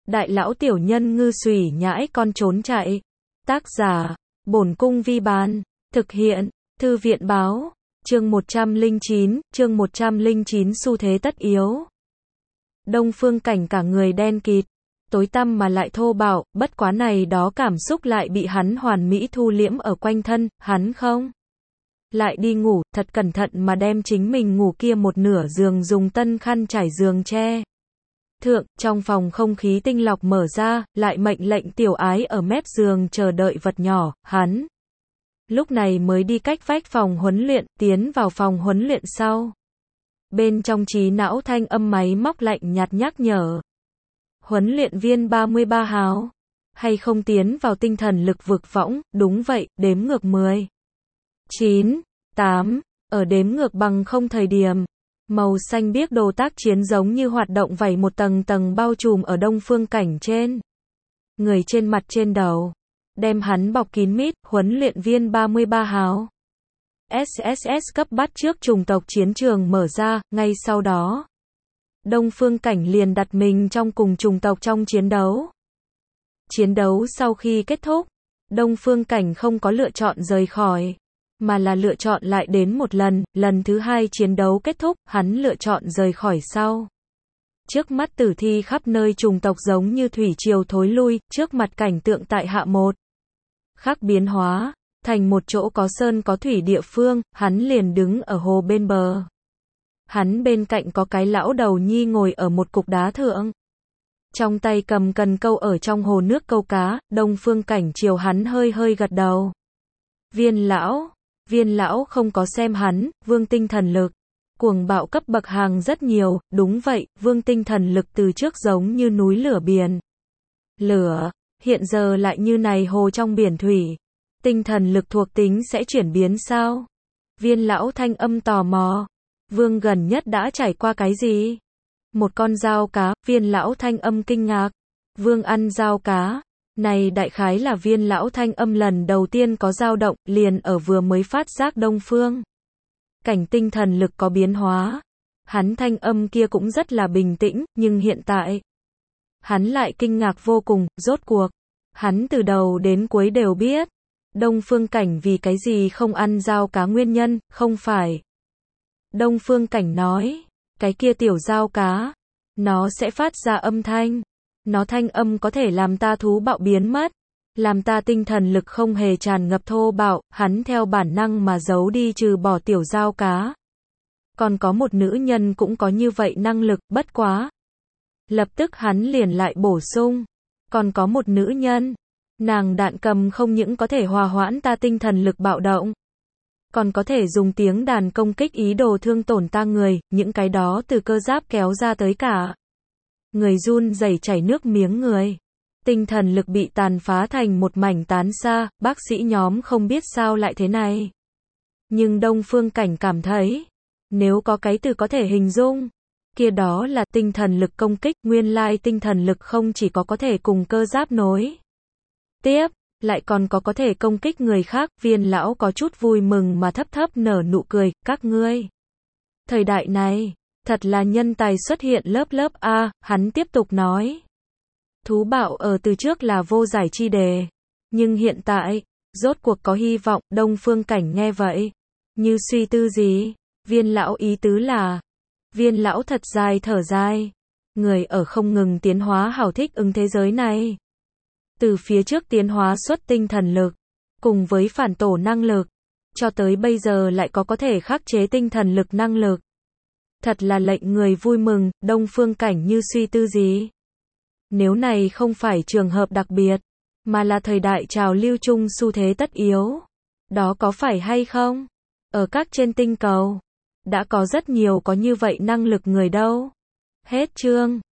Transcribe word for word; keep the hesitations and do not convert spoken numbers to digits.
Đại lão tiểu nhân ngư xùy nhãi con trốn chạy. Tác giả, Bổn Cung Vi Bán. Thực hiện, Thư viện Báo. Chương một trăm lẻ chín, chương một trăm lẻ chín xu thế tất yếu. Đông Phương Cảnh cả người đen kịt, tối tăm mà lại thô bạo, bất quá này đó cảm xúc lại bị hắn hoàn mỹ thu liễm ở quanh thân, hắn không lại đi ngủ, thật cẩn thận mà đem chính mình ngủ kia một nửa giường dùng tân khăn trải giường che. Thượng, trong phòng không khí tinh lọc mở ra, lại mệnh lệnh tiểu ái ở mép giường chờ đợi vật nhỏ, hắn lúc này mới đi cách vách phòng huấn luyện, tiến vào phòng huấn luyện sau. Bên trong trí não thanh âm máy móc lạnh nhạt nhắc nhở. Huấn luyện viên ba mươi ba hào, hay không tiến vào tinh thần lực vực võng, đúng vậy, đếm ngược mười, chín, tám, ở đếm ngược bằng không thời điểm. Màu xanh biếc đồ tác chiến giống như hoạt động vảy một tầng tầng bao trùm ở Đông Phương Cảnh trên người, trên mặt, trên đầu, đem hắn bọc kín mít. Huấn luyện viên ba mươi ba hào. ét ét ét cấp bắt trước chủng tộc chiến trường mở ra, ngay sau đó Đông Phương Cảnh liền đặt mình trong cùng chủng tộc trong chiến đấu. Chiến đấu sau khi kết thúc, Đông Phương Cảnh không có lựa chọn rời khỏi, mà là lựa chọn lại đến một lần. Lần thứ hai chiến đấu kết thúc, hắn lựa chọn rời khỏi sau. Trước mắt tử thi khắp nơi, chủng tộc giống như thủy triều thối lui, trước mặt cảnh tượng tại hạ một khắc biến hóa, thành một chỗ có sơn có thủy địa phương, hắn liền đứng ở hồ bên bờ. Hắn bên cạnh có cái lão đầu nhi ngồi ở một cục đá thượng, trong tay cầm cần câu ở trong hồ nước câu cá. Đông Phương Cảnh chiều hắn hơi hơi gật đầu. Viên lão, viên lão không có xem hắn, vương tinh thần lực, cuồng bạo cấp bậc hàng rất nhiều, đúng vậy, vương tinh thần lực từ trước giống như núi lửa biển lửa, hiện giờ lại như này hồ trong biển thủy. Tinh thần lực thuộc tính sẽ chuyển biến sao? Viên lão thanh âm tò mò. Vương gần nhất đã trải qua cái gì? Một con dao cá. Viên lão thanh âm kinh ngạc. Vương ăn dao cá. Này đại khái là viên lão thanh âm lần đầu tiên có dao động, liền ở vừa mới phát giác Đông Phương Cảnh tinh thần lực có biến hóa. Hắn thanh âm kia cũng rất là bình tĩnh, nhưng hiện tại hắn lại kinh ngạc vô cùng. Rốt cuộc hắn từ đầu đến cuối đều biết Đông Phương Cảnh vì cái gì không ăn dao cá nguyên nhân, không phải. Đông Phương Cảnh nói, cái kia tiểu dao cá, nó sẽ phát ra âm thanh. Nó thanh âm có thể làm ta thú bạo biến mất, làm ta tinh thần lực không hề tràn ngập thô bạo. Hắn theo bản năng mà giấu đi trừ bỏ tiểu dao cá. Còn có một nữ nhân cũng có như vậy năng lực, bất quá. Lập tức hắn liền lại bổ sung. Còn có một nữ nhân. Nàng đạn cầm không những có thể hòa hoãn ta tinh thần lực bạo động, còn có thể dùng tiếng đàn công kích ý đồ thương tổn ta người, những cái đó từ cơ giáp kéo ra tới cả người run rẩy chảy nước miếng người. Tinh thần lực bị tàn phá thành một mảnh tán xa, bác sĩ nhóm không biết sao lại thế này. Nhưng Đông Phương Cảnh cảm thấy, nếu có cái từ có thể hình dung, kia đó là tinh thần lực công kích. Nguyên lai tinh thần lực không chỉ có có thể cùng cơ giáp nối tiếp, lại còn có có thể công kích người khác. Viên lão có chút vui mừng mà thấp thấp nở nụ cười. Các ngươi thời đại này thật là nhân tài xuất hiện lớp lớp a. Hắn tiếp tục nói, thú bạo ở từ trước là vô giải chi đề, nhưng hiện tại rốt cuộc có hy vọng. Đông Phương Cảnh nghe vậy, như suy tư gì. Viên lão ý tứ là, viên lão thật dài thở dài, người ở không ngừng tiến hóa hảo thích ứng thế giới này. Từ phía trước tiến hóa xuất tinh thần lực, cùng với phản tổ năng lực, cho tới bây giờ lại có có thể khắc chế tinh thần lực năng lực. Thật là lệnh người vui mừng. Đông Phương Cảnh như suy tư gì. Nếu này không phải trường hợp đặc biệt, mà là thời đại trào lưu chung xu thế tất yếu, đó có phải hay không? Ở các trên tinh cầu, đã có rất nhiều có như vậy năng lực người đâu. Hết chương.